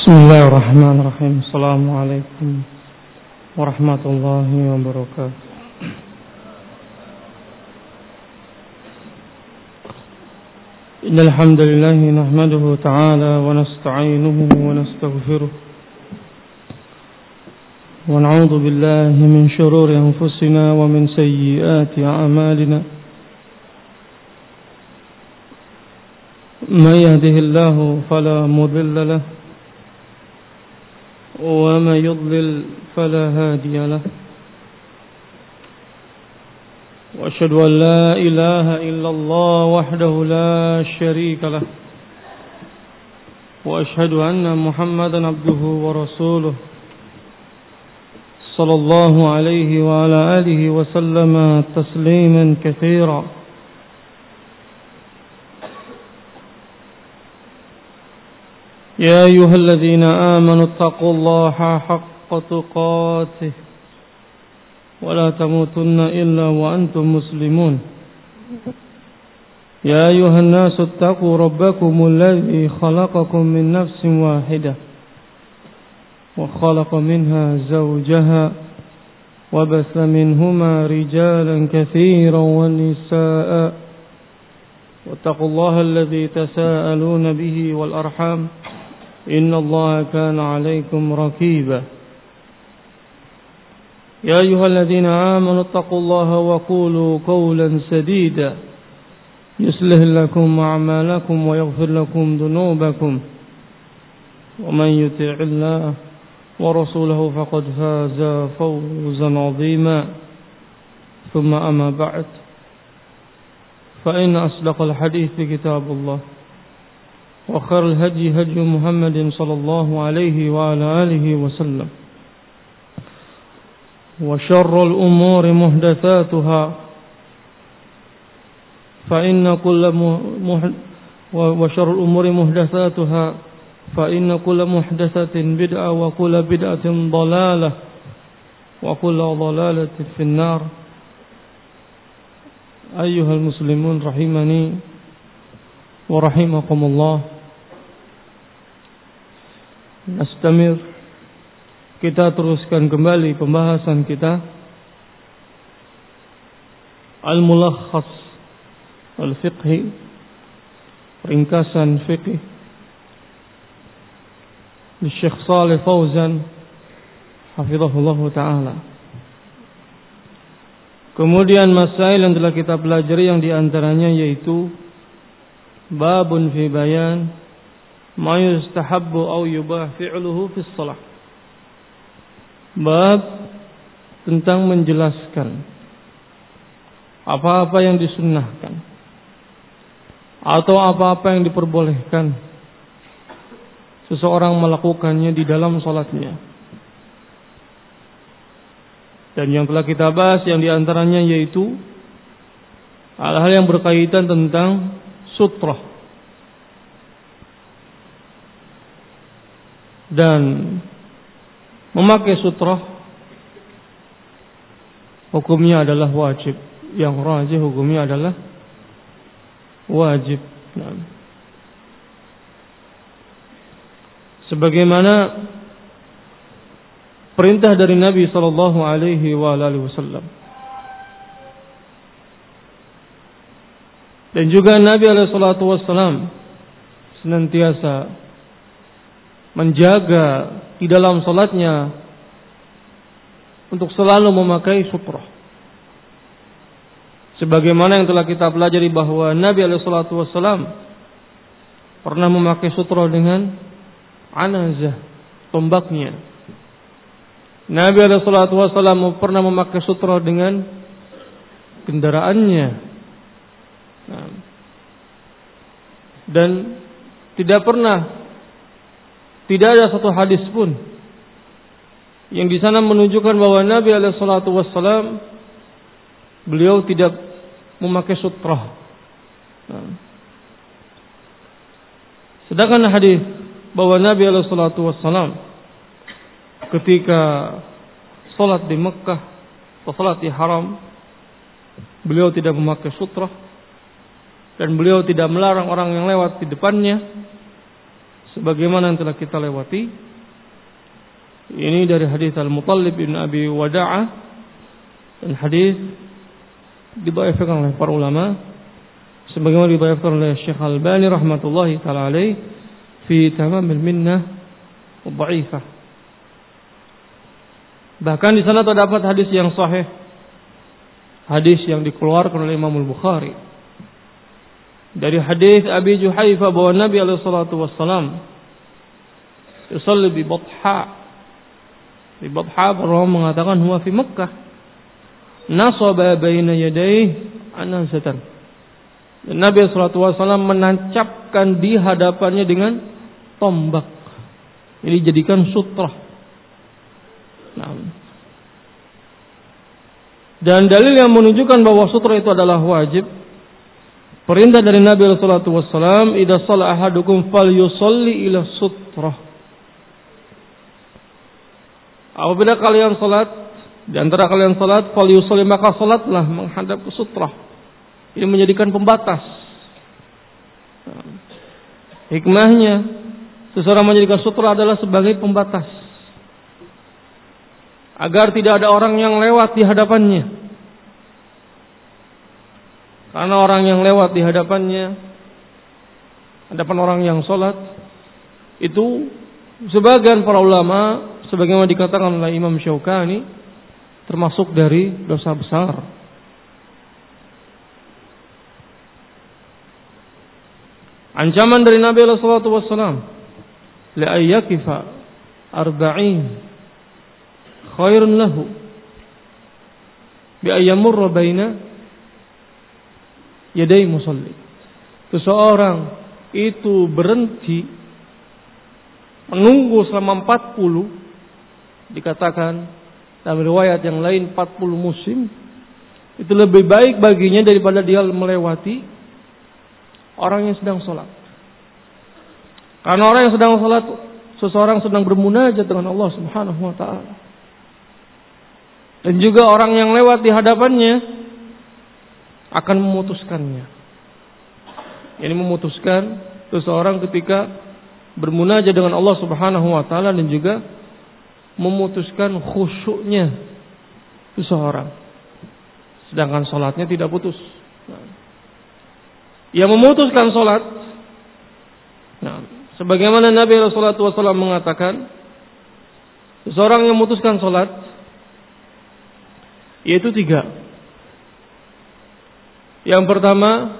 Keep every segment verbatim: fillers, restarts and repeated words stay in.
Bismillahirrahmanirrahim. Assalamualaikum warahmatullahi wabarakatuh. Innal hamdalillah nahmaduhu ta'ala wa nasta'inuhu wa nastaghfiruh wa na'udzu billahi min shururi anfusina wa min sayyiati a'malina. Man yahdihillahu fala mudilla lahu وَمَا يُضْلِلْ فَلَا هَادِيَ لَهُ وَأَشْهَدُ أَنْ لَا إِلَهَ إِلَّا اللَّهُ وَحْدَهُ لَا شَرِيكَ لَهُ وَأَشْهَدُ أَنَّ مُحَمَّدًا عَبْدُهُ وَرَسُولُهُ صلى الله عليه وعلى آله وسلم تسليما كثيرا. يا أيها الذين آمنوا اتقوا الله حق تقاته ولا تموتن إلا وأنتم مسلمون. يا أيها الناس اتقوا ربكم الذي خلقكم من نفس واحدة وخلق منها زوجها وبث منهما رجالا كثيرا ونساء واتقوا الله الذي تساءلون به والأرحام إن الله كان عليكم رقيبا. يا أيها الذين آمنوا اتقوا الله وقولوا قولا سديدا يصلح لكم أعمالكم ويغفر لكم ذنوبكم ومن يطع الله ورسوله فقد فاز فوزا عظيما. ثم أما بعد فإن أصدق الحديث كتاب الله وخير الهدي هدي محمد صلى الله عليه وعلى آله وسلم وشر الأمور محدثاتها فإن كل محد وشر الأمور محدثاتها فإن كل محدثة بدعة وكل بدعة ضلالة وكل ضلالة في النار. أيها المسلمون رحمني ورحمكم الله. Nastamir, kita teruskan kembali pembahasan kita Al-Mulakhas Al-Fiqhi, ringkasan fiqh di Syekh Shalih Fauzan hafizahullah ta'ala. Kemudian masail yang telah kita pelajari yang diantaranya yaitu babun fi bayan ma yustahabbu aw yubah fi'luhu fi shalah. Bab tentang menjelaskan apa-apa yang disunnahkan atau apa-apa yang diperbolehkan seseorang melakukannya di dalam salatnya. Dan yang telah kita bahas yang diantaranya yaitu hal-hal yang berkaitan tentang sutrah. Dan memakai sutrah hukumnya adalah wajib. Yang rajih hukumnya adalah wajib. Nah, sebagaimana perintah dari Nabi sallallahu alaihi wasallam. Dan juga Nabi alaihi salatu wasallam senantiasa menjaga di dalam salatnya untuk selalu memakai sutrah. Sebagaimana yang telah kita pelajari bahwa Nabi alaihi salatu wasallam pernah memakai sutrah dengan anazah, tombaknya. Nabi alaihi salatu wasallam pernah memakai sutrah dengan kendaraannya. Nah, dan tidak pernah tidak ada satu hadis pun yang di sana menunjukkan bahwa Nabi alaihi salatu wassalam beliau tidak memakai sutrah. Nah, sedangkan hadis bahwa Nabi alaihi salatu wassalam ketika salat di Mekah atau salat di Haram beliau tidak memakai sutrah dan beliau tidak melarang orang yang lewat di depannya sebagaimana yang telah kita lewati. Ini dari hadis Al-Muttalib bin Abi Wada'ah, dan hadis didhaifkan oleh para ulama sebagaimana didhaifkan oleh Syekh Al-Albani rahmatullahi taala alaih fi Tamamil Minnah wa Dha'ifah. Bahkan di sana terdapat hadis yang sahih, hadis yang dikeluarkan oleh Imam Al-Bukhari dari hadis Abi Juhaifah bahwa Nabi alaihi salatu wassalam yusalli bi Batha. Di Batha pernah mengatakan huwa fi Makkah nasaba baina yadayhi anazatan. Dan Nabi alaihi salatu wassalam menancapkan di hadapannya dengan tombak. Ini dijadikan sutrah. Nah. Dan dalil yang menunjukkan bahwa sutra itu adalah wajib, perintah dari Nabi alaihi salatu wassalam, idza shalla ahadukum falyusalli ila sutrah. Apabila kalian salat, di antara kalian salat, falyusalli, maka salatlah menghadap ke sutrah. Ini menjadikan pembatas. Hikmahnya, seseorang menjadikan sutrah adalah sebagai pembatas, agar tidak ada orang yang lewat di hadapannya. Karena orang yang lewat di hadapannya, hadapan orang yang salat, itu sebagian para ulama, sebagaimana dikatakan oleh Imam Syaukani, termasuk dari dosa besar. Ancaman dari Nabi sallallahu alaihi wasallam, la ayyakifa arba'in khairun lahu bi ayyamurra baina yaday musalli. Seseorang itu berhenti menunggu selama empat puluh, dikatakan dalam riwayat yang lain empat puluh musim, itu lebih baik baginya daripada dia melewati orang yang sedang sholat. Karena orang yang sedang sholat, seseorang sedang bermunajat dengan Allah Subhanahu wa ta'ala. Dan juga orang yang lewat di hadapannya akan memutuskannya. Ini memutuskan seseorang ketika bermunajat dengan Allah Subhanahu wa ta'ala, dan juga memutuskan khusyuknya seseorang, sedangkan sholatnya tidak putus. Nah, yang memutuskan sholat, nah, sebagaimana Nabi sallallahu alaihi wasallam mengatakan, seseorang yang memutuskan sholat yaitu tiga. Yang pertama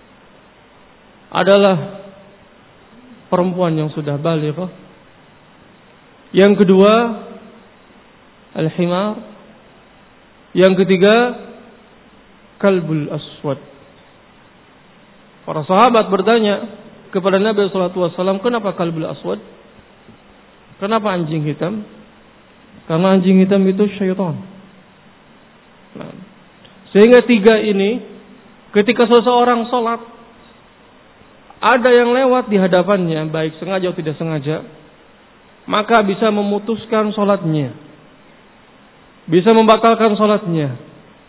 adalah perempuan yang sudah balighah. Yang kedua al-himar. Yang ketiga kalbul aswad. Para sahabat bertanya kepada Nabi sallallahu alaihi wasallam, kenapa kalbul aswad? Kenapa anjing hitam? Karena anjing hitam itu syaitan. Nah, sehingga tiga ini, ketika seseorang sholat, ada yang lewat di hadapannya, baik sengaja atau tidak sengaja, maka bisa memutuskan sholatnya, bisa membatalkan sholatnya.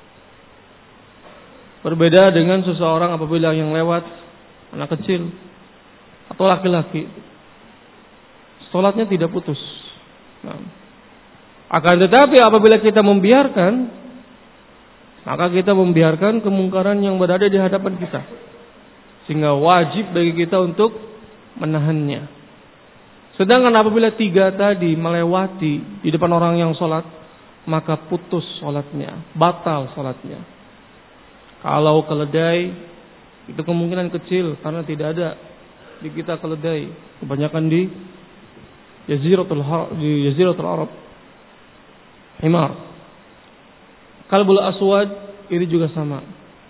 Berbeda dengan seseorang apabila yang lewat anak kecil atau laki-laki, sholatnya tidak putus. Nah, akan tetapi apabila kita membiarkan, maka kita membiarkan kemungkaran yang berada di hadapan kita, sehingga wajib bagi kita untuk menahannya. Sedangkan apabila tiga tadi melewati di depan orang yang sholat, maka putus sholatnya, batal sholatnya. Kalau keledai, itu kemungkinan kecil karena tidak ada di kita keledai, kebanyakan di Jaziratul di Jaziratul Arab. Himar. Kalbul aswad ini juga sama.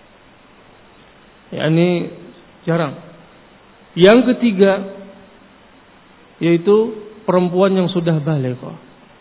Ya, ini jarang. Yang ketiga yaitu perempuan yang sudah balighah.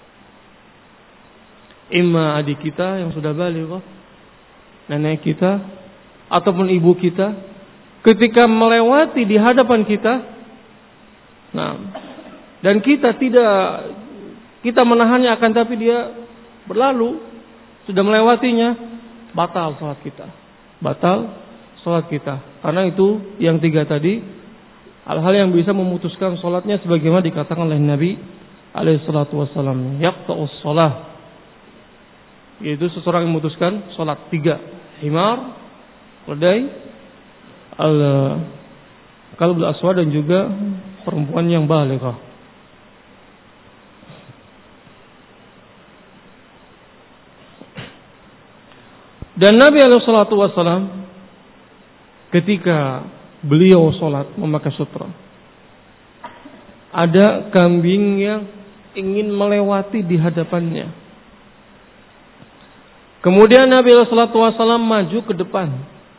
Imma adik kita yang sudah balighah, nenek kita, ataupun ibu kita, ketika melewati di hadapan kita, nah, dan kita tidak, kita menahannya, akan tapi dia berlalu, sudah melewatinya, batal sholat kita, batal sholat kita. Karena itu yang tiga tadi hal-hal yang bisa memutuskan salatnya sebagaimana dikatakan oleh Nabi alaihi salatu wasallam, yaqta'us shalah, yaitu seseorang yang memutuskan salat. Tiga, himar, keledai, al-kalbul aswad, dan juga perempuan yang balighah. Dan Nabi alaihi salatu wasallam ketika beliau sholat memakai sutra, ada kambing yang ingin melewati di hadapannya. Kemudian Nabi alaihi salatu wasallam maju ke depan,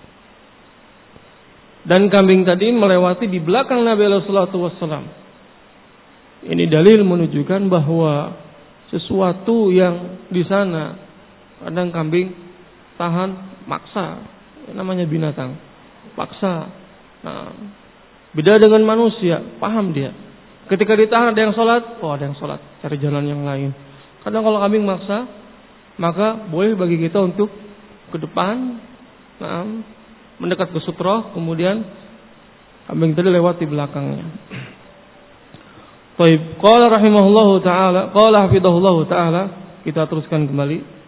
dan kambing tadi melewati di belakang Nabi alaihi salatu wasallam. Ini dalil menunjukkan bahwa sesuatu yang di sana, kadang kambing tahan, maksa, namanya binatang, paksa. Nah, beda dengan manusia, paham dia. Ketika ditahan ada yang sholat, oh ada yang sholat, cari jalan yang lain. Kadang kalau kambing maksa, maka boleh bagi kita untuk ke depan, nah, mendekat ke sutra, kemudian kambing tadi lewat di belakangnya. Taib, qala rahimahullahu taala, qala hafidhahullahu taala, kita teruskan kembali.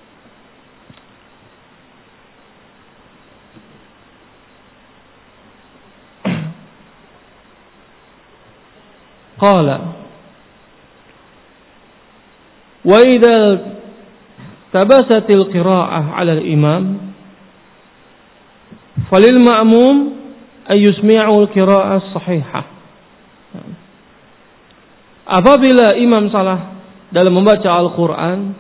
Qala wa idza tabasatil qira'ah 'ala al-imam falil ma'mum ay yusmi'u al-qira'ah as-sahihah. Apabila imam salah dalam membaca Al-Qur'an,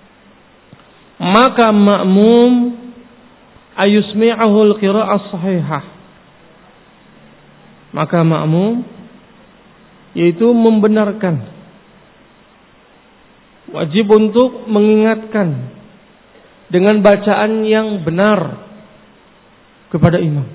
maka makmum ay yusmi'u al-qira'ah as-sahihah. Maka makmum yaitu membenarkan, wajib untuk mengingatkan dengan bacaan yang benar kepada imam.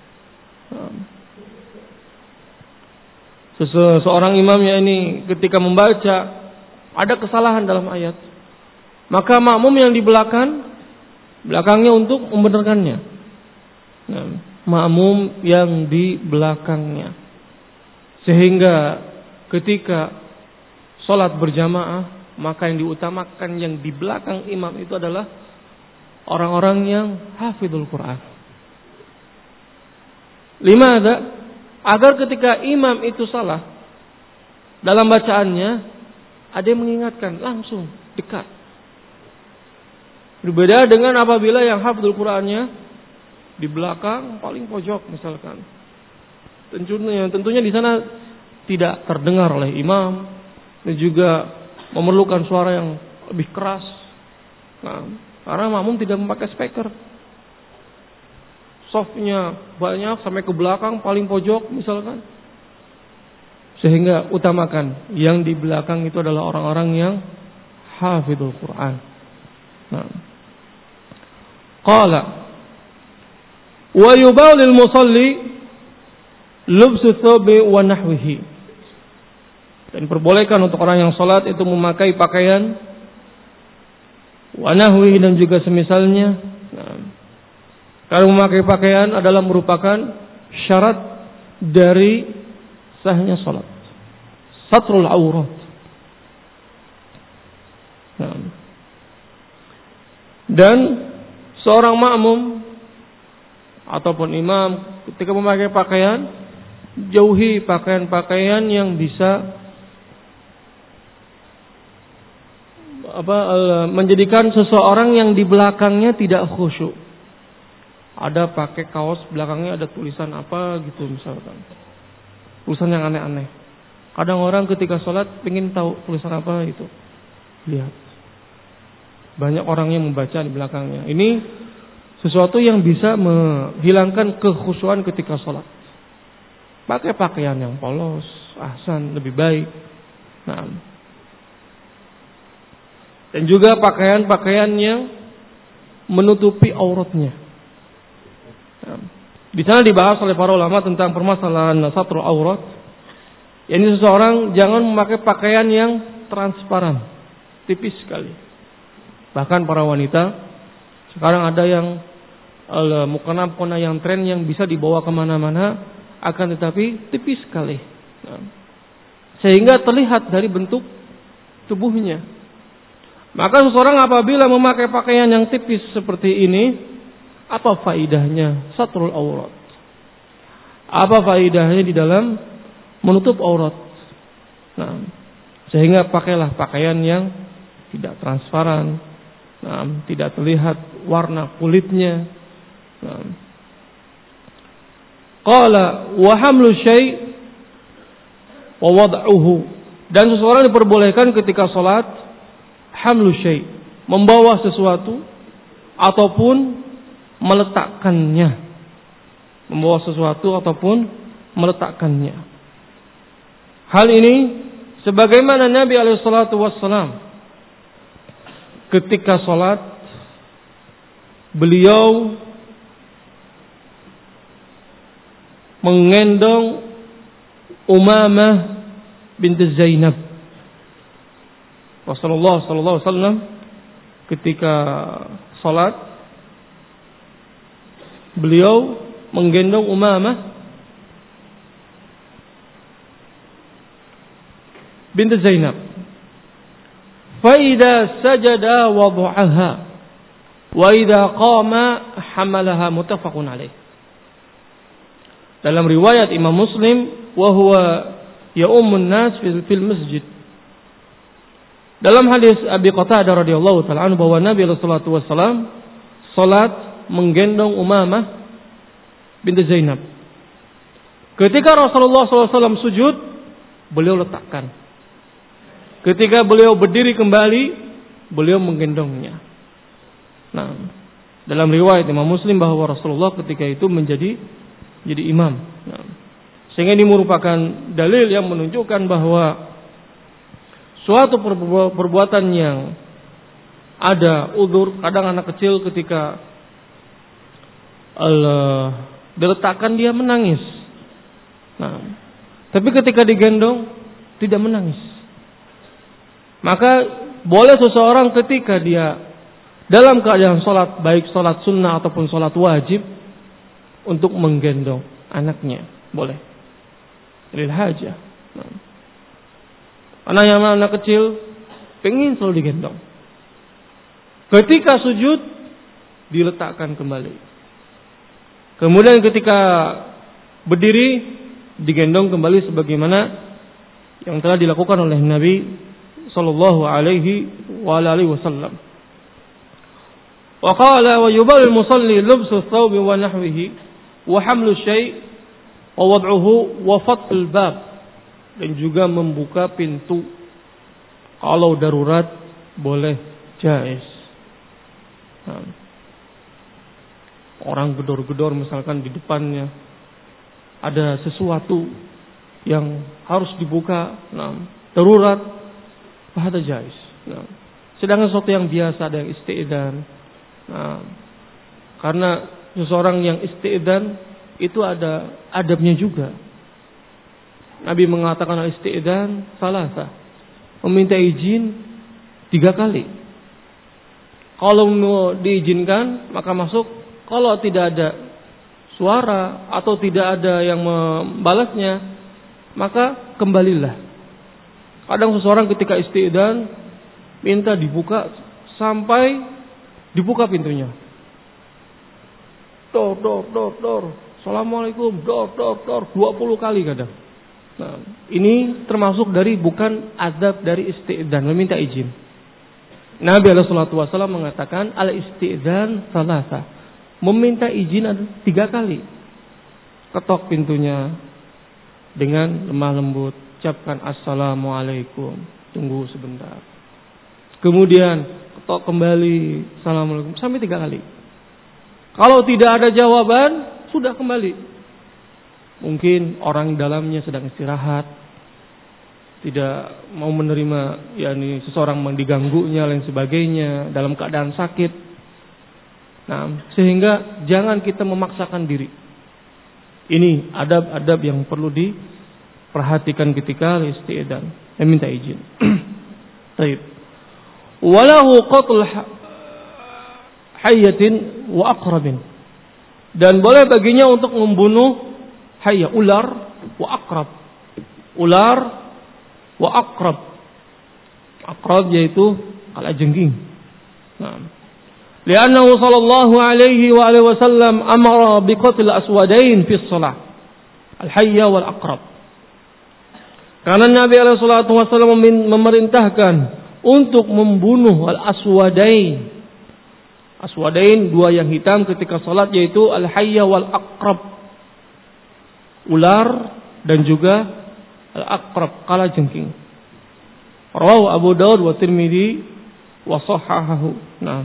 Seseorang imamnya ini ketika membaca ada kesalahan dalam ayat, maka makmum yang di belakang belakangnya untuk membenarkannya. Nah, makmum yang di belakangnya, sehingga ketika sholat berjamaah, maka yang diutamakan yang di belakang imam itu adalah orang-orang yang hafidhul Quran. Limada? Agar ketika imam itu salah dalam bacaannya, ada yang mengingatkan langsung, dekat. Berbeda dengan apabila yang hafidhul Qurannya di belakang paling pojok misalkan. Tentunya, tentunya di sana tidak terdengar oleh imam, dan juga memerlukan suara yang lebih keras. Nah, karena makmum tidak memakai speaker, softnya banyak sampai ke belakang paling pojok misalkan, sehingga utamakan yang di belakang itu adalah orang-orang yang hafidhul Quran. Nah, qala wa yubahu lil musalli lubsu thawbi wa nahwihi. Dan perbolehkan untuk orang yang salat itu memakai pakaian wa nahwihi, dan juga semisalnya. Nah, karena memakai pakaian adalah merupakan syarat dari sahnya salat, satrul aurat. Nah, dan seorang makmum ataupun imam ketika memakai pakaian, jauhi pakaian-pakaian yang bisa apa menjadikan seseorang yang di belakangnya tidak khusyuk. Ada pakai kaos belakangnya ada tulisan apa gitu misalkan, tulisan yang aneh-aneh. Kadang orang ketika sholat pengen tahu tulisan apa itu, lihat. Banyak orang yang membaca di belakangnya. Ini sesuatu yang bisa menghilangkan kekhusyuan ketika sholat. Pakai pakaian yang polos, ahsan, lebih baik. Nah, dan juga pakaian-pakaian yang menutupi auratnya. Nah, di sana dibahas oleh para ulama tentang permasalahan satrul aurat. Ini seseorang jangan memakai pakaian yang transparan, tipis sekali. Bahkan para wanita sekarang ada yang mukena-mukena yang tren yang bisa dibawa kemana-mana, akan tetapi tipis sekali. Nah, sehingga terlihat dari bentuk tubuhnya. Maka seseorang apabila memakai pakaian yang tipis seperti ini, apa faidahnya? Satrul aurat. Apa faidahnya di dalam menutup aurat? Nah, sehingga pakailah pakaian yang tidak transparan, nah, tidak terlihat warna kulitnya. Nah, qala wa hamlu syai' wa wad'uhu, dan seseorang diperbolehkan ketika salat hamlu syai', membawa sesuatu ataupun meletakkannya. Membawa sesuatu ataupun meletakkannya. Hal ini sebagaimana Nabi alaihi salatu wassalam ketika salat beliau menggendong Umamah binti Zainab. Rasulullah sallallahu alaihi wasallam ketika salat beliau menggendong Umamah binti Zainab. Fa idza sajada wada'aha wa idza qama hamalaha, muttafaqun alaih. Dalam riwayat Imam Muslim, wa huwa ya'ummun nas fil, fil masjid. Dalam hadis Abi Qatadah radhiyallahu ta'ala anhu bahwa Nabi sallallahu alaihi wasallam salat menggendong Umamah binti Zainab. Ketika Rasulullah sallallahu alaihi wasallam sujud, beliau letakkan. Ketika beliau berdiri kembali, beliau menggendongnya. Nah, dalam riwayat Imam Muslim bahwa Rasulullah ketika itu menjadi jadi imam. Nah, sehingga ini merupakan dalil yang menunjukkan bahwa suatu perbuatan yang ada udzur, kadang anak kecil ketika Allah diletakkan dia menangis. Nah, tapi ketika digendong tidak menangis. Maka boleh seseorang ketika dia dalam keadaan sholat, baik sholat sunnah ataupun sholat wajib, untuk menggendong anaknya, boleh. Lil hajah. Nah, anak yang anak kecil pengen selalu digendong. Ketika sujud diletakkan kembali. Kemudian ketika berdiri digendong kembali sebagaimana yang telah dilakukan oleh Nabi sallallahu alaihi wa alihi wasallam. Wa qala wa yubalil musalli lubsu thawbi wa nahwihi wa hamlu syai' wa wad'uhu wa fathul bab, dan juga membuka pintu kalau darurat boleh, jaiz. Nah, orang gedor-gedor misalkan di depannya ada sesuatu yang harus dibuka, nah, darurat, bahada jaiz. Nah, sedangkan sesuatu yang biasa ada yang isti'dzan. Nah, karena seseorang yang isti'dzan itu ada adabnya juga. Nabi mengatakan al-isti'dzan salasa, meminta izin tiga kali. Kalau mau diizinkan maka masuk, kalau tidak ada suara atau tidak ada yang membalasnya maka kembalilah. Kadang seseorang ketika isti'dzan minta dibuka sampai dibuka pintunya. Dor, dor, dor, dor. Assalamualaikum, dor, dor, dor. dua puluh kali kadang. Nah, ini termasuk dari bukan adab dari isti'dzan, meminta izin. Nabi alaihi salatu wasallam mengatakan al-isti'dzan salasa, meminta izin ada tiga kali. Ketok pintunya dengan lemah lembut, ucapkan assalamualaikum, tunggu sebentar. Kemudian ketok kembali, assalamualaikum, sampai tiga kali. Kalau tidak ada jawaban, sudah kembali. Mungkin orang dalamnya sedang istirahat, tidak mau menerima, yakni seseorang diganggunya lain sebagainya, dalam keadaan sakit. Nah, sehingga jangan kita memaksakan diri. Ini adab-adab yang perlu diperhatikan ketika isti'dzan, meminta izin. Baik. Walahu qatl hayyatin wa aqrabin, dan boleh baginya untuk membunuh hayya ular wa aqrab. Ular wa aqrab. Aqrab yaitu kalajengking. Nah. Li'annahu sallallahu alaihi wa alihi wasallam amara biqatl aswadain fi shalah. Al-hayya wal aqrab. Karena Nabi alaihi salatu wasallam memerintahkan untuk membunuh al-aswadain. Aswadain dua yang hitam ketika salat yaitu al-hayya wal aqrab. Ular dan juga al-aqrab kalajengking. Rawahu Abu Daud wa Tirmidzi wa shahahahu. Nah.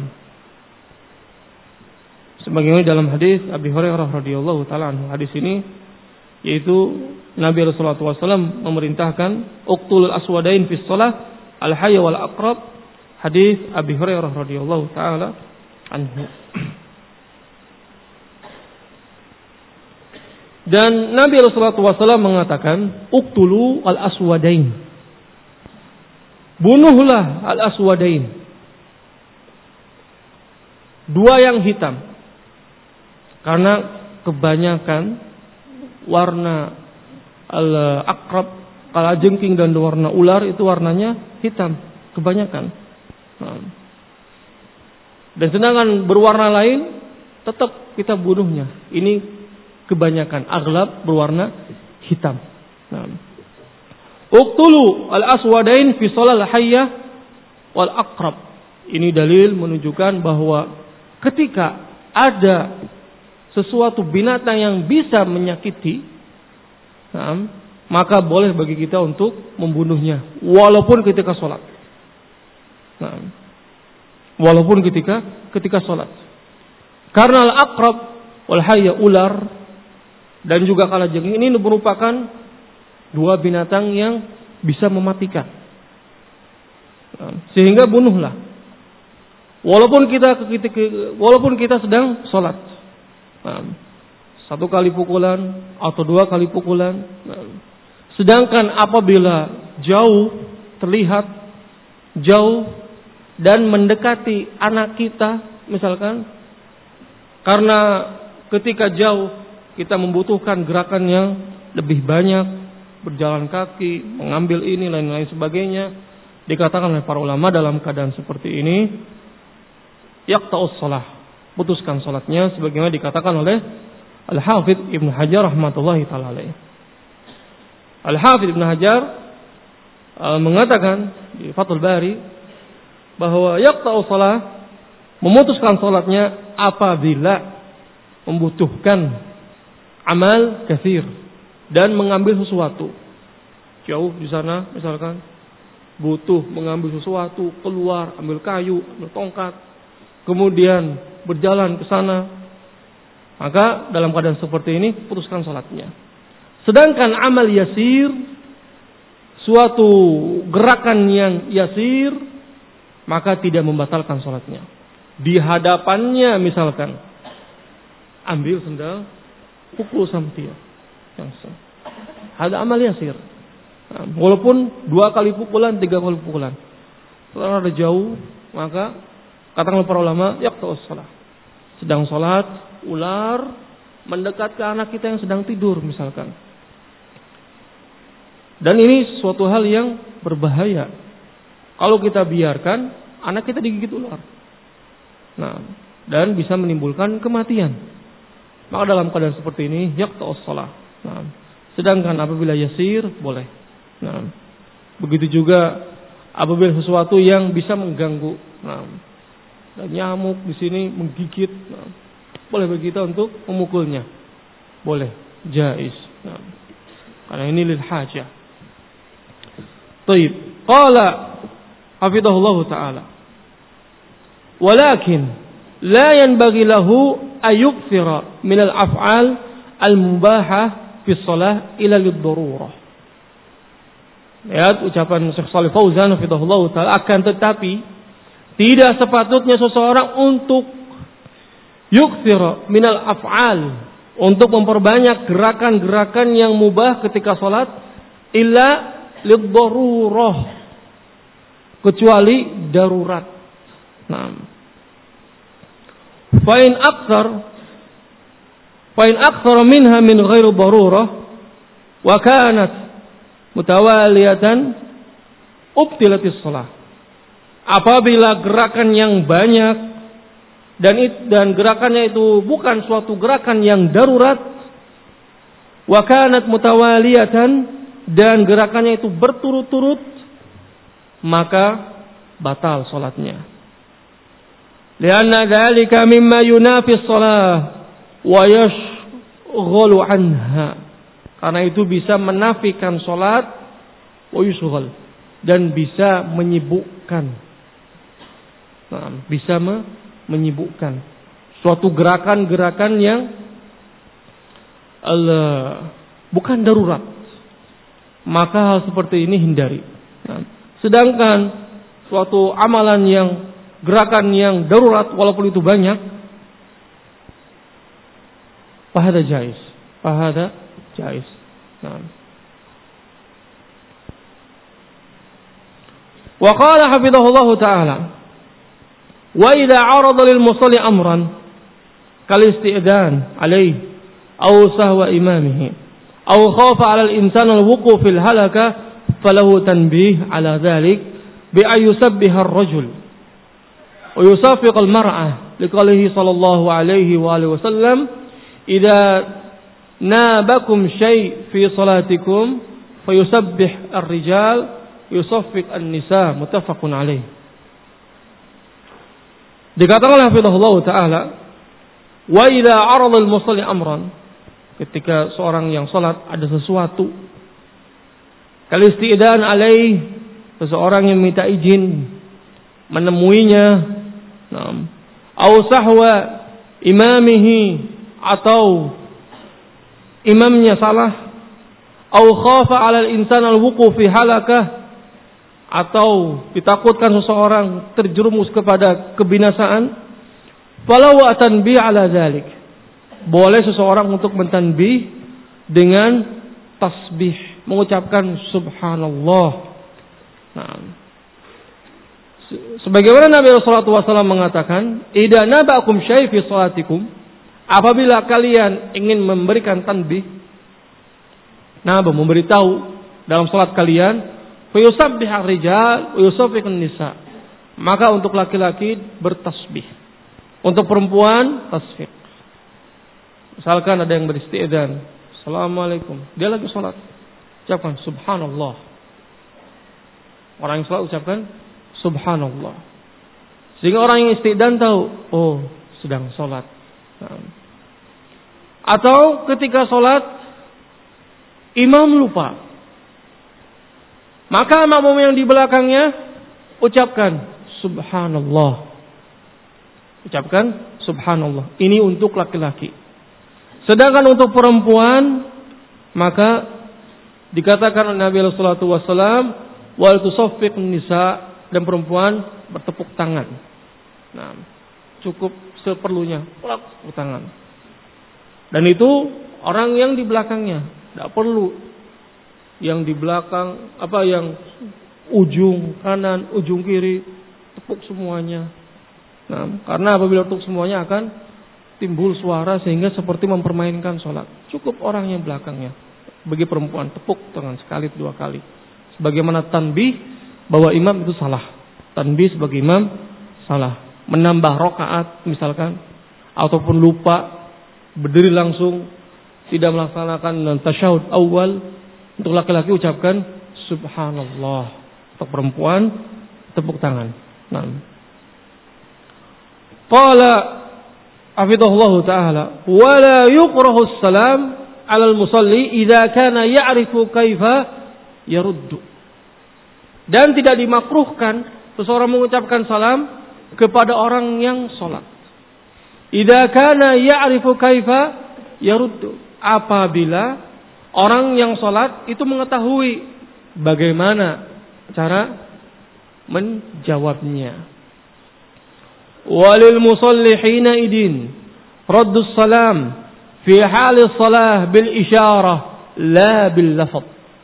Sebagaimana dalam hadis Abi Hurairah radhiyallahu taala anhu, hadis ini yaitu Nabi sallallahu alaihi wasallam memerintahkan uqtul aswadain fi shalah al-hayy wal aqrab, hadis Abi Hurairah radhiyallahu taala anhu. Dan Nabi sallallahu alaihi wasallam mengatakan uqtulu al-aswadain, bunuhlah al-aswadain, dua yang hitam, karena kebanyakan warna al-aqrab kalajengking dan warna ular itu warnanya hitam kebanyakan. Nah. Dan sedangkan berwarna lain tetap kita bunuhnya. Ini kebanyakan aghlab berwarna hitam. Nah. Uqtulu al-aswadain fi shalal hayyah wal aqrab. Ini dalil menunjukkan bahwa ketika ada sesuatu binatang yang bisa menyakiti, nah, maka boleh bagi kita untuk membunuhnya walaupun ketika sholat. Nah, walaupun ketika ketika sholat. Karena al-aqrab wal hayya ular dan juga kalajengking ini merupakan dua binatang yang bisa mematikan. Nah, sehingga bunuhlah. Walaupun kita walaupun kita sedang sholat. Nah, satu kali pukulan atau dua kali pukulan. Nah, sedangkan apabila jauh terlihat jauh dan mendekati anak kita misalkan, karena ketika jauh kita membutuhkan gerakan yang lebih banyak, berjalan kaki, mengambil ini lain-lain sebagainya, dikatakan oleh para ulama dalam keadaan seperti ini yaqta'us shalah, putuskan salatnya, sebagaimana dikatakan oleh Al-Hafidz Ibnu Hajar rahmatullahi taala alaih. Al-Hafidz Ibnu Hajar uh, mengatakan di Fathul Bari bahwa yaqta'us shalah, memutuskan salatnya apabila membutuhkan amal katsir dan mengambil sesuatu. Jauh di sana misalkan butuh mengambil sesuatu, keluar ambil kayu, ambil tongkat, kemudian berjalan ke sana, maka dalam keadaan seperti ini putuskan salatnya. Sedangkan amal yasir, suatu gerakan yang yasir, maka tidak membatalkan salatnya. Di hadapannya misalkan ambil sendal, pukul sama dia. Ada amal yasir. Nah, walaupun dua kali pukulan, tiga kali pukulan. Kalau ada jauh, maka katakanlah para ulama, yaqta'us shalah. Sedang salat, ular mendekat ke anak kita yang sedang tidur misalkan. Dan ini suatu hal yang berbahaya. Kalau kita biarkan, anak kita digigit ular. Nah, dan bisa menimbulkan kematian. Maka dalam keadaan seperti ini, yaqta'us shalah. Nah, sedangkan apabila yasir, boleh. Nah, begitu juga apabila sesuatu yang bisa mengganggu. Nah, dan nyamuk di sini menggigit, nah, boleh bagi kita untuk memukulnya, boleh, jaiz. Nah, karena ini lil hajah. Taib. Qala hafidhahullah taala. Walakin la yanbaghi lahu ayukthira min al-af'al al-mubahah fi shalah ila lid-darurah. Lihat ucapan Syekh Shalih Fauzan hafidhahullah taala, akan tetapi tidak sepatutnya seseorang untuk yukthira minal af'al, untuk memperbanyak gerakan-gerakan yang mubah ketika salat, illa lid-darurah, kecuali darurat. Nah, fa in aktsar Fa in aktsara minha min ghairi darurah wa kanat mutawaliyatan ubtilatis shalah. Apabila gerakan yang banyak dan it, dan gerakannya itu bukan suatu gerakan yang darurat, wa kanat mutawaliyatan, dan gerakannya itu berturut-turut, maka batal salatnya. Lianna dzalika mimma yunafi shalah wa yashghalu anha. Karena itu bisa menafikan salat, wa yushghal, dan bisa menyibukkan. Nah, bisa me- menyibukkan suatu gerakan-gerakan yang Allah, bukan darurat. Maka hal seperti ini hindari. Nah, sedangkan suatu amalan yang gerakan yang darurat walaupun itu banyak, fahada jaiz, fahada jaiz. Nah. Wa qala hafizahullah ta'ala, wa idza 'arada lil musalli amran kal isti'dan alayhi aw sahwa imamihi aw khafa 'ala al insani al wuquf fil halaka falahu tanbih 'ala dhalik bi ay yusabbiha ar-rajul wa yusafiq al-mar'ah liqalihi sallallahu alaihi wa alihi wasallam idza nabakum shay fi salatikum fayusabbih ar-rijal yusaffiq an-nisa, muttafaqun alaih. Dikatakan oleh hafizahullah taala, wa idza 'arada al-musalli amran, ketika seorang yang salat ada sesuatu, kal isti'dan alaih, seseorang yang minta izin menemuinya, nam, au sahwa imamihi, atau imamnya salah, au khafa 'ala al-insan al-wuquf fi halakah, atau ditakutkan seseorang terjerumus kepada kebinasaan, falau atanbih 'ala dzalik, boleh seseorang untuk mentanbih dengan tasbih, mengucapkan subhanallah. Nah, sebagaimana Nabi sallallahu alaihi wasallam mengatakan, idza nabakum syai' fi salatikum, apabila kalian ingin memberikan tanbih, nah, memberitahu dalam salat kalian, fa yusabbih ar-rijal wa yusaffiqun nisa, maka untuk laki-laki bertasbih, untuk perempuan tasfiq. Misalkan ada yang beristi'dzan, assalamualaikum, dia lagi salat, ucapkan subhanallah. Orang yang salat ucapkan subhanallah, sehingga orang yang isti'dzan tahu, oh sedang salat. Nah. Atau ketika salat imam lupa, maka makmum yang di belakangnya ucapkan subhanallah. Ucapkan subhanallah. Ini untuk laki-laki. Sedangkan untuk perempuan, maka dikatakan oleh Nabi sallallahu alaihi wasallam, wal tusaffiq nisa, dan perempuan bertepuk tangan. Nah, cukup seperlunya, tepuk tangan. Dan itu orang yang di belakangnya, tidak perlu yang di belakang, apa yang ujung kanan, ujung kiri, tepuk semuanya. Nah, karena apabila tepuk semuanya akan timbul suara sehingga seperti mempermainkan sholat. Cukup orang yang belakangnya. Bagi perempuan tepuk tangan sekali, dua kali. Sebagaimana tanbih bahwa imam itu salah. Tanbih sebagai imam salah. Menambah rakaat misalkan, ataupun lupa berdiri langsung, tidak melaksanakan tasyahud awal. Untuk laki-laki ucapkan subhanallah. Untuk perempuan tepuk tangan. Nah. Qala hafizahullah taala, wa la yukrahu as-salam 'ala al-musalli idza kana ya'rifu kaifa yaruddu. Dan tidak dimakruhkan seseorang mengucapkan salam kepada orang yang salat. Idza kana ya'rifu kaifa yaruddu, apabila orang yang salat itu mengetahui bagaimana cara menjawabnya. Walil musalli hina idin raddus salam fi hali salah bil isyarah la bil lafaz.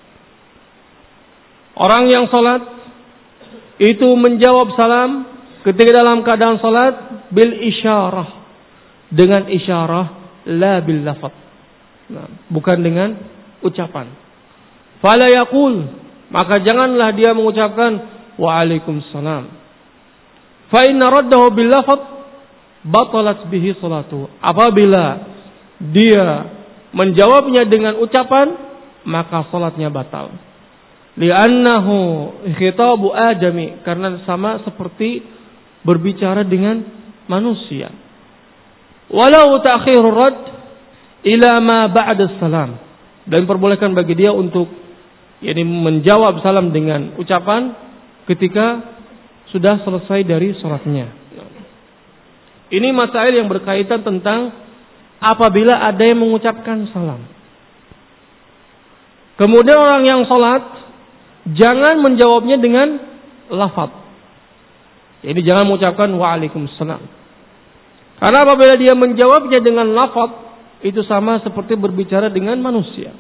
Orang yang salat itu menjawab salam ketika dalam keadaan salat bil isyarah, dengan isyarah, la bil lafaz. Nah, bukan dengan ucapan. Fala yaqul, maka janganlah dia mengucapkan waalaikumsalam. Fa inna raddahu bil lafaz batalat bihi salatu. Apabila dia menjawabnya dengan ucapan, maka salatnya batal. Li'annahu khitabu adami, karena sama seperti berbicara dengan manusia. Walau ta'khirur rad ila ma ba'da salam, dan perbolehkan bagi dia untuk yakni menjawab salam dengan ucapan ketika sudah selesai dari salatnya. Ini masail yang berkaitan tentang apabila ada yang mengucapkan salam. Kemudian orang yang salat jangan menjawabnya dengan lafaz. Jadi jangan mengucapkan waalaikumsalam. Karena apabila dia menjawabnya dengan lafaz, itu sama seperti berbicara dengan manusia.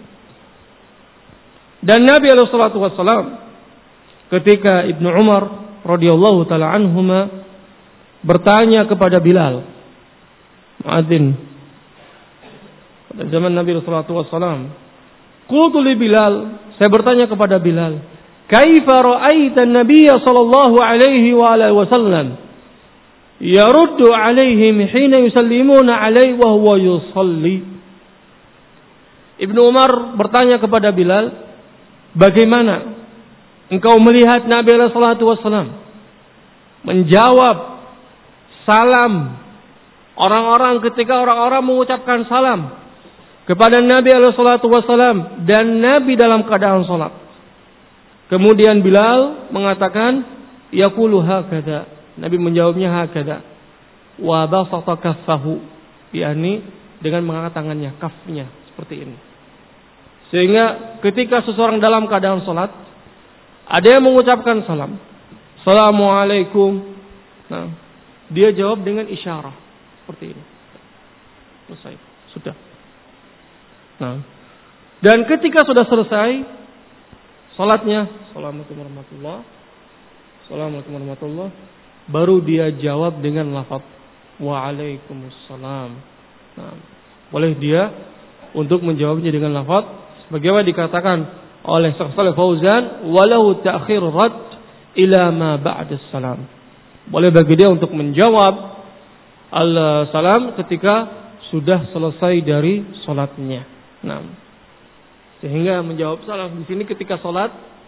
Dan Nabi alaihi salatu wassalam ketika Ibnu Umar radhiyallahu taala anhuma bertanya kepada Bilal, muadzin pada zaman Nabi alaihi salatu wassalam, qultu li Bilal, saya bertanya kepada Bilal, kaifa ra'aita an-nabiy sallallahu alaihi wa alihi wasallam yaruddu alaihim hina yusallimuna alaihi wa huwa yusalli. Ibnu Umar bertanya kepada Bilal, bagaimana engkau melihat Nabi alaihi salatu wasallam menjawab salam orang-orang ketika orang-orang mengucapkan salam kepada Nabi alaihi salatu wasallam dan Nabi dalam keadaan salat. Kemudian Bilal mengatakan yaqulu hakadha, Nabi menjawabnya hakadha wa basata kaffahu, yakni dengan mengangkat tangannya, kafnya seperti ini. Sehingga ketika seseorang dalam keadaan salat ada yang mengucapkan salam, assalamualaikum, nah, dia jawab dengan isyarah seperti ini. Selesai, sudah. Nah, dan ketika sudah selesai salatnya, assalamualaikum warahmatullahi, assalamualaikum warahmatullahi, baru dia jawab dengan lafaz waalaikumsalam. Nah, boleh dia untuk menjawabnya dengan lafaz sebagaimana dikatakan oleh Syekh Shalih Fauzan, walau ta'khir rad ila ma ba'da salam. Boleh bagi dia untuk menjawab al-salam ketika sudah selesai dari salatnya. Nah, sehingga menjawab salam di sini ketika salat.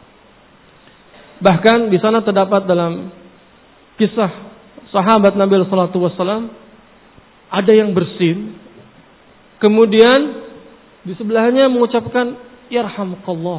Bahkan di sana terdapat dalam kisah sahabat Nabi sallallahu alaihi wasallam ada yang bersin, kemudian di sebelahnya mengucapkan yarhamukallah.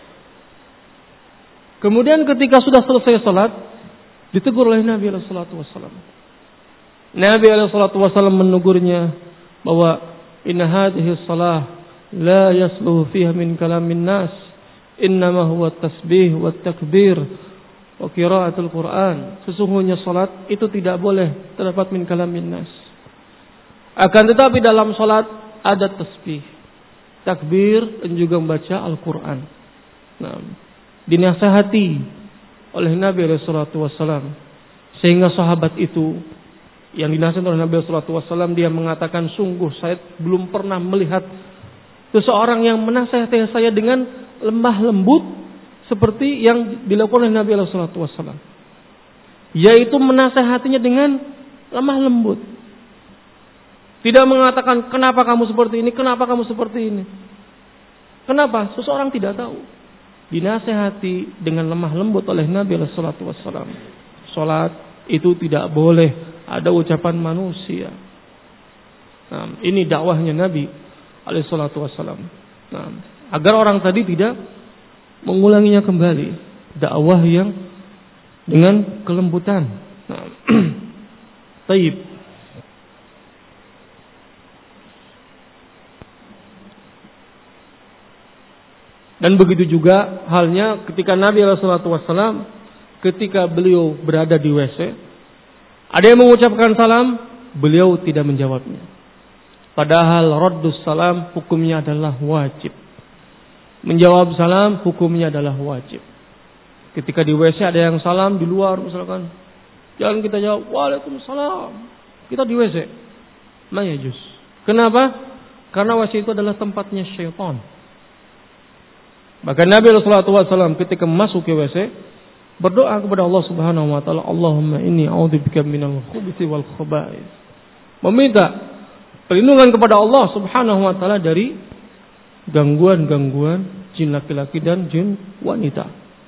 Kemudian ketika sudah selesai salat, ditegur oleh Nabi alaihi salatu wasallam. Nabi alaihi salatu wasallam menegurnya bahwa inna hadhihi shalah la yasluhu fiha min kalamin nas, innama huwa tasbih wa takbir wa qiraatul Quran. Sesungguhnya salat itu tidak boleh terdapat min kalamin nas. Akan tetapi dalam salat ada tasbih, takbir dan juga membaca Al-Quran. Nah, dinasihati oleh Nabi alaihi salatu wasallam, sehingga sahabat itu yang dinasihati oleh Nabi alaihi salatu wasallam, dia mengatakan, sungguh saya belum pernah melihat seseorang yang menasihati saya dengan lemah lembut seperti yang dilakukan oleh Nabi alaihi salatu wasallam, yaitu menasihatinya dengan lemah lembut. Tidak mengatakan kenapa kamu seperti ini, kenapa kamu seperti ini. Kenapa? Seseorang tidak tahu. Dinasihati dengan lemah lembut oleh Nabi alaihi salatu wasallam. Salat itu tidak boleh ada ucapan manusia. Nah, ini dakwahnya Nabi alaihi salatu wasallam. Nah, agar orang tadi tidak mengulanginya kembali. Dakwah yang dengan kelembutan. Nah, taib. Dan begitu juga halnya ketika Nabi alaihi salatu wasallam ketika beliau berada di W C, ada yang mengucapkan salam, beliau tidak menjawabnya. Padahal raddus salam hukumnya adalah wajib. Menjawab salam hukumnya adalah wajib. Ketika di W C ada yang salam di luar misalkan, jangan kita jawab waalaikumsalam. Kita di W C. Ma yajuz. Kenapa? Karena W C itu adalah tempatnya syaitan. Bahkan Nabi sallallahu alaihi wasallam ketika masuk ke W C berdoa kepada Allah Subhanahu wa taala, Allahumma inni a'udzubika minal khubuthi wal khaba'ith. Meminta perlindungan kepada Allah Subhanahu wa taala dari gangguan-gangguan jin laki-laki dan jin wanita.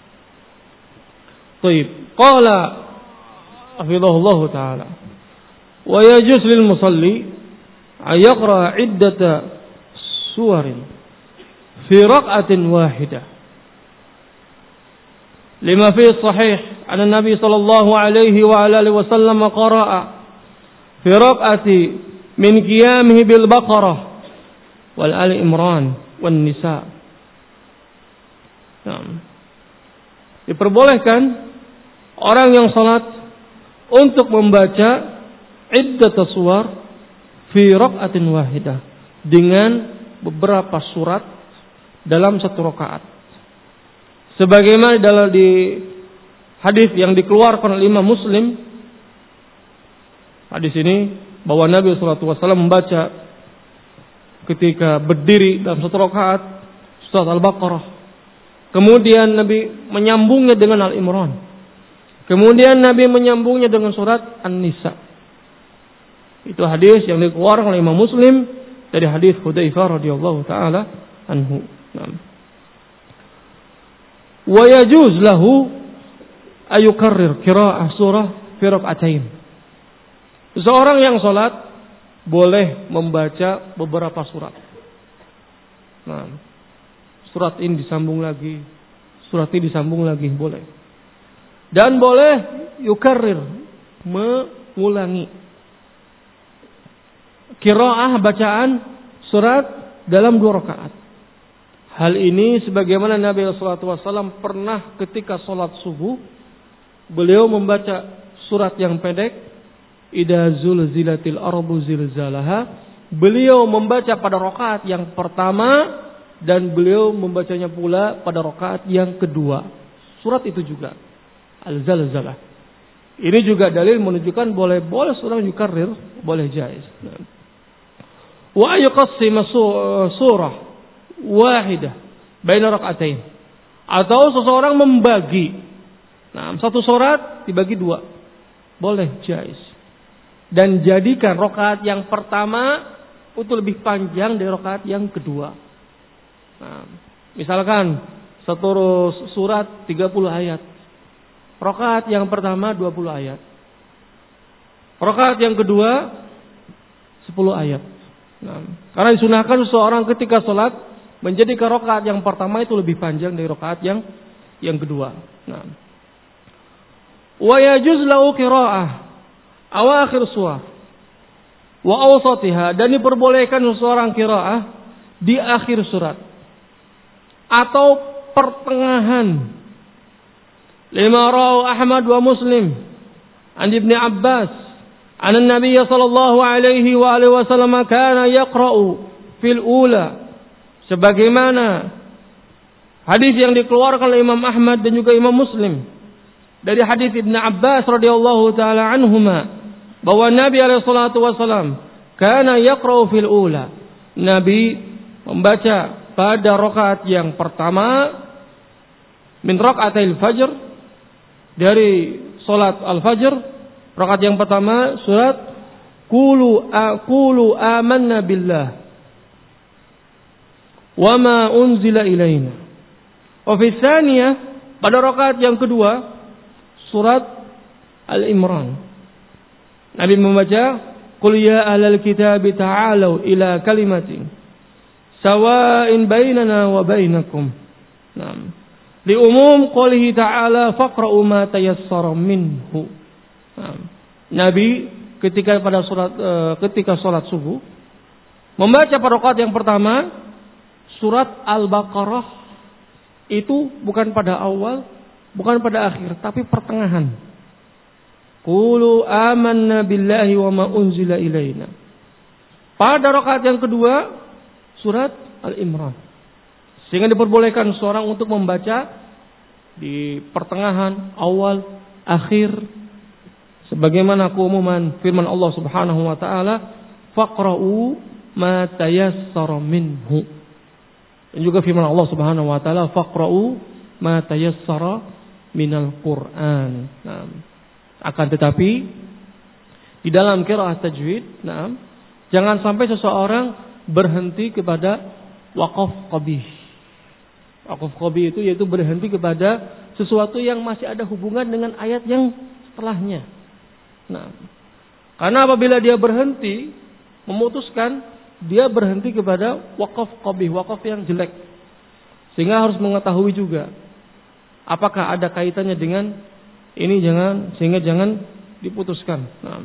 Baik, qala hafizahullah taala wa yajuz lil musalli ay yaqra iddata suwarin fi raq'atin wahidah lima fi sahih anna nabi sallallahu alaihi wa ala alihi wasallam qara'a fi raq'ati min qiyamihi bil baqarah wal ali imran wan nisa. Nah, diperbolehkan orang yang salat untuk membaca iddat suwar fi raq'atin wahidah dengan beberapa surat dalam satu rakaat. Sebagaimana dalam di hadis yang dikeluarkan oleh Imam Muslim, hadis ini bahwa Nabi sallallahu alaihi wasallam membaca ketika berdiri dalam satu rakaat surat Al-Baqarah. Kemudian Nabi menyambungnya dengan Al-Imran. Kemudian Nabi menyambungnya dengan surat An-Nisa. Itu hadis yang dikeluarkan oleh Imam Muslim dari hadis Hudzaifah radhiyallahu taala anhu. Wa yajuz lahu ayukarrir qira'ah surah fi rak'atain. Seorang yang salat boleh membaca beberapa surat. Nah, surat ini disambung lagi, surat ini disambung lagi, boleh. Dan boleh yukarrir, mengulangi qiraah bacaan surat dalam dua rakaat. Hal ini sebagaimana Nabi sallallahu alaihi wasallam pernah ketika salat subuh beliau membaca surat yang pendek, Idza zulzilatil ardu zilzalaha. Beliau membaca pada rakaat yang pertama dan beliau membacanya pula pada rakaat yang kedua. Surat itu juga Al-Zalzalah. Ini juga dalil menunjukkan boleh boleh seorang yukarrir, boleh jaiz. Wa yuqassim surah wahidah baina rak'atain. Atau seseorang membagi, nah, satu surat dibagi dua. Boleh jaiz. Dan jadikan rakaat yang pertama itu lebih panjang dari rakaat yang kedua. Nah, misalkan satu surat tiga puluh ayat. Rakaat yang pertama dua puluh ayat. Rakaat yang kedua sepuluh ayat. Nah, karena disunahkan seseorang ketika sholat menjadikan rakaat yang pertama itu lebih panjang dari rakaat yang yang kedua. Nah, wa yajuz lahu qira'ah awakhir surah wa awsatiha, dan diperbolehkan seorang qiraah di akhir surat atau pertengahan. Lima rawu Ahmad wa Muslim an Ibnu Abbas an Nabi sallallahu alaihi wa alihi wasallam kana yaqra'u fil ula, sebagaimana hadis yang dikeluarkan oleh Imam Ahmad dan juga Imam Muslim dari hadis Ibnu Abbas radhiyallahu taala anhuma bahwa Nabi alaihi salatu wasallam kana yaqra'u fil ula. Nabi membaca pada rakaat yang pertama min raka'atil fajr, dari salat al-fajr, rakaat yang pertama surat qulu aqulu amanna billah wa ma unzila ilaina. Wa fi tsaniyah, pada rakaat yang kedua surat Al-Imran. Nabi membaca qul ya ahlal kitab ta'alu ila kalimatin sawa'in bainana wa bainakum. Naam. Li umum qoulihi ta'ala faqra'u ma tayassara minhu. Naam. Nabi ketika pada salat uh, ketika salat subuh membaca pada rakaat yang pertama surat Al-Baqarah, itu bukan pada awal, bukan pada akhir, tapi pertengahan. Qulu amanna billahi wa ma unzila ilaina. Pada rakaat yang kedua surat Al-Imran. Sehingga diperbolehkan seorang untuk membaca di pertengahan, awal, akhir, sebagaimana keumuman firman Allah Subhanahu wa taala, faqra'u ma tayassara minhu. Dan juga firman Allah Subhanahu wa taala, faqra'u ma tayassara minal Qur'an. Nah, akan tetapi di dalam qiraah tajwid, nah, jangan sampai seseorang berhenti kepada waqaf qabih. Waqaf qabih itu yaitu berhenti kepada sesuatu yang masih ada hubungan dengan ayat yang setelahnya. Nah, karena apabila dia berhenti, memutuskan, dia berhenti kepada waqaf qabih, waqaf yang jelek. Sehingga harus mengetahui juga apakah ada kaitannya dengan ini, jangan, sehingga jangan diputuskan. Nah.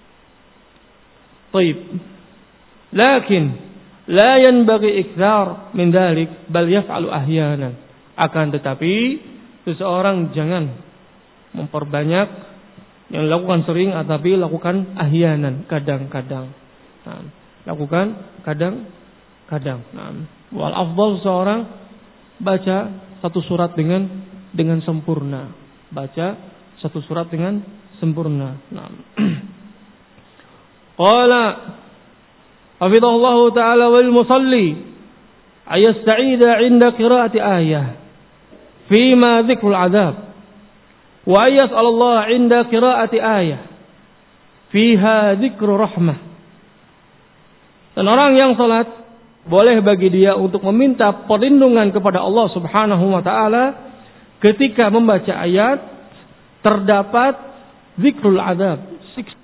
Baik. Lakin la yanbaghi ikthar min dhalik bal yaf'alu ahyanan. Akan tetapi seseorang jangan memperbanyak yang dilakukan sering, tetapi lakukan ahyanan, kadang-kadang. Nah, lakukan kadang-kadang. Nah, wal afdal seorang baca satu surat dengan dengan sempurna. Baca satu surat dengan sempurna. Nah. Qala hafizahullahu ta'ala wal musalli ayasta'ida 'inda qira'ati ayah fima dzikrul 'adzab wa ayas'alallah 'inda qira'ati ayah fiha dzikru rahmah. Dan orang yang salat boleh bagi dia untuk meminta perlindungan kepada Allah Subhanahu wa taala ketika membaca ayat terdapat zikrul 'adzab, siksa.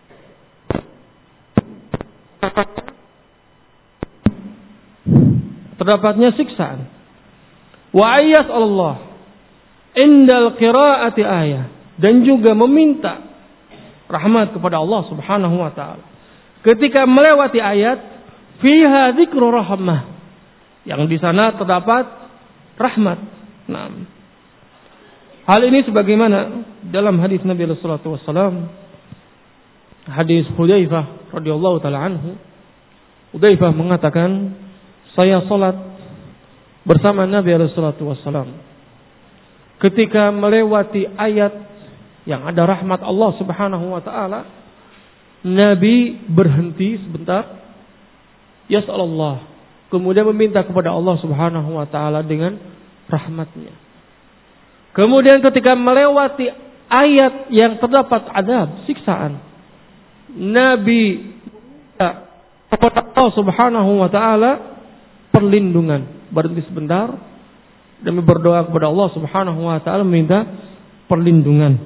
Terdapatnya siksaan. Wa ayas Allah indal qiraati ayah, dan juga meminta rahmat kepada Allah Subhanahu wa taala ketika melewati ayat fiha dzikru rahmah, yang di sana terdapat rahmat. Nah, hal ini sebagaimana dalam hadis Nabi sallallahu alaihi wasallam, hadis Hudzaifah radhiyallahu taala anhu. Hudzaifah mengatakan, saya salat bersama Nabi sallallahu alaihi wasallam. Ketika melewati ayat yang ada rahmat Allah Subhanahu wa taala, Nabi berhenti sebentar, yas'alallah, kemudian meminta kepada Allah Subhanahu wa taala dengan rahmatnya. Kemudian ketika melewati ayat yang terdapat azab, siksaan, Nabi meminta kepada Allah Subhanahu wa taala perlindungan, berhenti sebentar dan berdoa kepada Allah Subhanahu wa taala meminta perlindungan.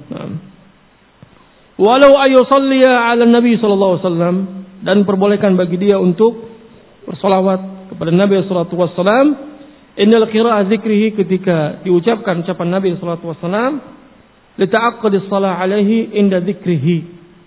Walau ayusalliya 'ala Nabi sallallahu alaihi wasallam, dan perbolehkan bagi dia untuk bersolawat kepada Nabi sallallahu alaihi wasallam innal qira'ah zikrihi, ketika diucapkan ucapan Nabi sallallahu alaihi wasallam, li ta'aqqudis shalah alaihi inda zikrihi.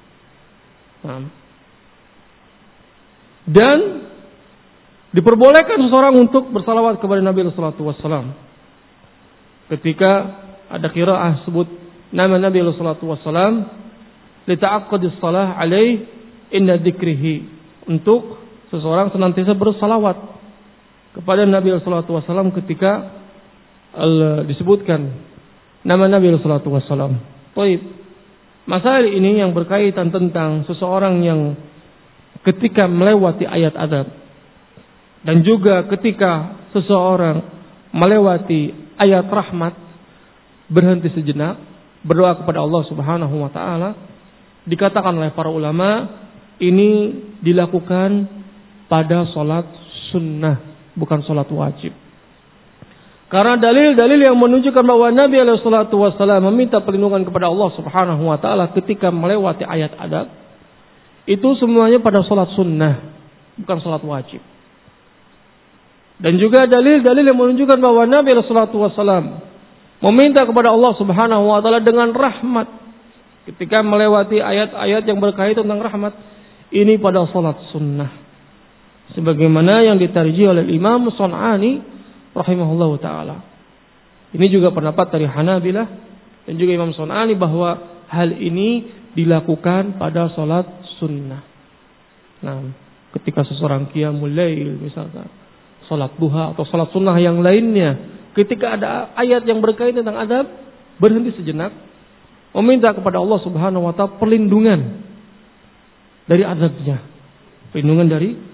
Dan diperbolehkan seseorang untuk bersalawat kepada Nabi sallallahu alaihi wasallam ketika ada qiraah sebut nama Nabi sallallahu alaihi wasallam, li ta'aqqudis shalah alaihi inda zikrihi, untuk seseorang senantiasa bersalawat kepada Nabi sallallahu alaihi wasallam ketika al, disebutkan nama Nabi sallallahu alaihi wasallam. Baik. Masalah ini yang berkaitan tentang seseorang yang ketika melewati ayat azab, dan juga ketika seseorang melewati ayat rahmat berhenti sejenak, berdoa kepada Allah Subhanahu wa taala, dikatakan oleh para ulama ini dilakukan pada salat sunnah, bukan salat wajib. Karena dalil-dalil yang menunjukkan bahwa Nabi alaihi salatu wasallam meminta perlindungan kepada Allah Subhanahu wa taala ketika melewati ayat adab, itu semuanya pada salat sunnah, bukan salat wajib. Dan juga dalil-dalil yang menunjukkan bahwa Nabi alaihi salatu wasallam meminta kepada Allah Subhanahu wa taala dengan rahmat ketika melewati ayat-ayat yang berkaitan tentang rahmat, ini pada salat sunnah. Sebagaimana yang ditarjih oleh Imam Sun'ani rahimahullahu taala. Ini juga pendapat dari Hanabilah dan juga Imam Sun'ani bahwa hal ini dilakukan pada salat sunnah. Nah, ketika seseorang qiyamul lail misalkan, salat duha atau salat sunnah yang lainnya, ketika ada ayat yang berkaitan tentang adab, berhenti sejenak, meminta kepada Allah Subhanahu wa taala perlindungan dari azabnya, perlindungan dari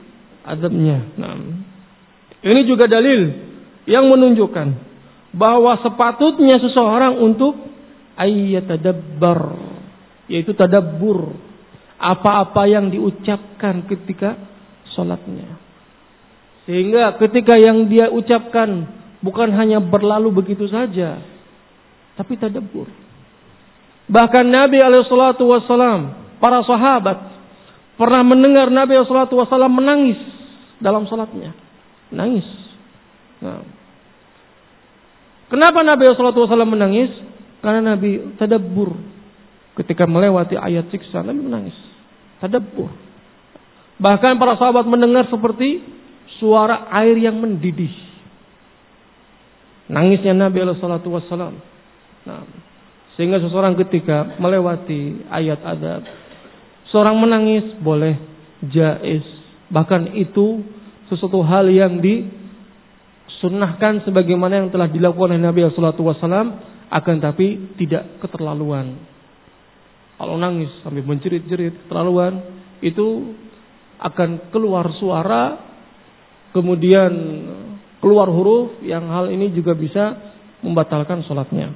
adabnya. Nah, ini juga dalil yang menunjukkan bahwa sepatutnya seseorang untuk ayyatadabbar, yaitu tadabbur apa-apa yang diucapkan ketika sholatnya. Sehingga ketika yang dia ucapkan bukan hanya berlalu begitu saja, tapi tadabbur. Bahkan Nabi alaihi salatu wasallam, para sahabat pernah mendengar Nabi alaihi salatu wasallam menangis dalam sholatnya. Nangis. Nah. Kenapa Nabi alaihi salatu wasallam menangis? Karena Nabi tadabbur. Ketika melewati ayat siksa, Nabi menangis. Tadabbur. Bahkan para sahabat mendengar seperti suara air yang mendidih. Nangisnya Nabi alaihi salatu wasallam. Nah, sehingga seseorang ketika melewati ayat adab, seorang menangis boleh, jaiz. Bahkan itu sesuatu hal yang disunnahkan sebagaimana yang telah dilakukan oleh Nabi sallallahu alaihi wasallam, akan tapi tidak keterlaluan. Kalau nangis sambil menjerit-jerit keterlaluan, itu akan keluar suara, kemudian keluar huruf, yang hal ini juga bisa membatalkan salatnya.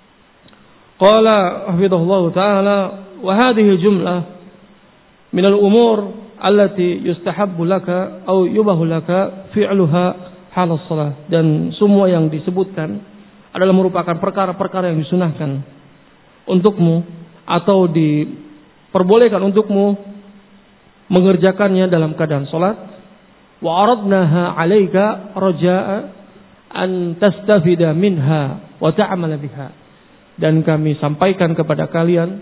Qala hafidhahullah ta'ala, wa hadhihi jumlah min al-umur allati yustahabbu laka aw yubahu laka fi'luha halas salat. Dan semua yang disebutkan adalah merupakan perkara-perkara yang disunahkan untukmu atau diperbolehkan untukmu mengerjakannya dalam keadaan salat. Wa aradnaha 'alaika raja'a an tastafida minha wa ta'amala biha. Dan kami sampaikan kepada kalian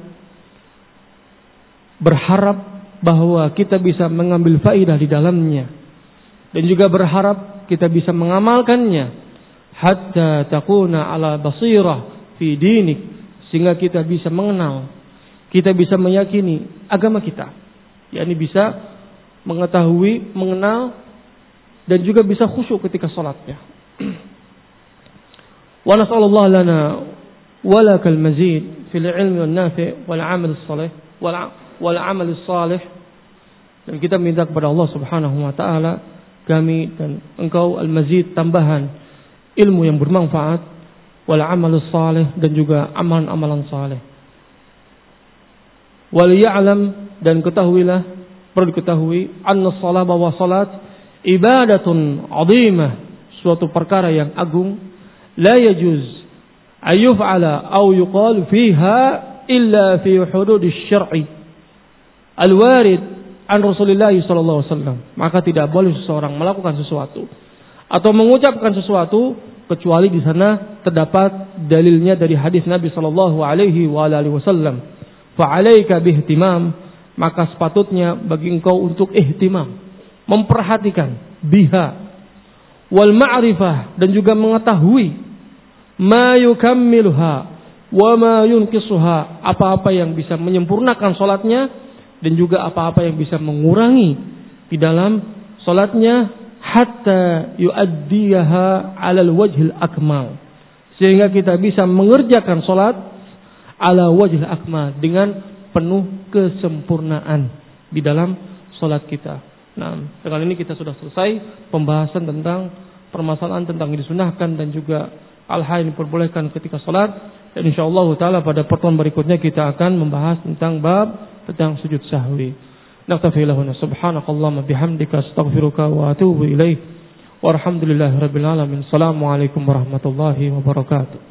berharap bahwa kita bisa mengambil faidah di dalamnya, dan juga berharap kita bisa mengamalkannya hatta takuna ala basirah fi dinik, sehingga kita bisa mengenal, kita bisa meyakini agama kita, yakni bisa mengetahui, mengenal, dan juga bisa khusyuk ketika salatnya. Wa nas'alullah lana walakal mazid fil ilmi wan nafi' wal amal salih wal wal amal salih. Dan kita minta kepada Allah Subhanahu wa taala, kami dan engkau al-mazid, tambahan ilmu yang bermanfaat, wal amal salih, dan juga amalan-amalan saleh. Wal ya'lam, dan ketahuilah, perlu diketahui, anna shalah, bahwa salat ibadatun 'azimah, suatu perkara yang agung, la yajuz ayuf'ala aw yuqal fiha illa fi hududis syar'i al-warid an Rasulullah sallallahu alaihi wasallam. Maka tidak boleh seseorang melakukan sesuatu atau mengucapkan sesuatu kecuali di sana terdapat dalilnya dari hadis Nabi sallallahu alaihi wasallam. Fa 'alaika bihtimam, maka sepatutnya bagi engkau untuk ihtimam, memperhatikan, biha wal ma'rifah, dan juga mengetahui ma yukammiluha wa ma yunqisuha, apa-apa yang bisa menyempurnakan salatnya dan juga apa-apa yang bisa mengurangi di dalam salatnya, hatta yuaddiyaha 'alal wajhil akmal, sehingga kita bisa mengerjakan salat ala wajhil akmal, dengan penuh kesempurnaan di dalam salat kita. Nah, dengan ini kita sudah selesai pembahasan tentang permasalahan tentang yang disunahkan dan juga hal-hal yang diperbolehkan ketika salat. Dan insyaallah taala pada pertemuan berikutnya kita akan membahas tentang bab tentang sujud sahwi. Naktafi lahuna subhanakallahumma bihamdika astaghfiruka wa atubu ilaik. Walhamdulillahirabbil alamin. Assalamualaikum warahmatullahi wabarakatuh.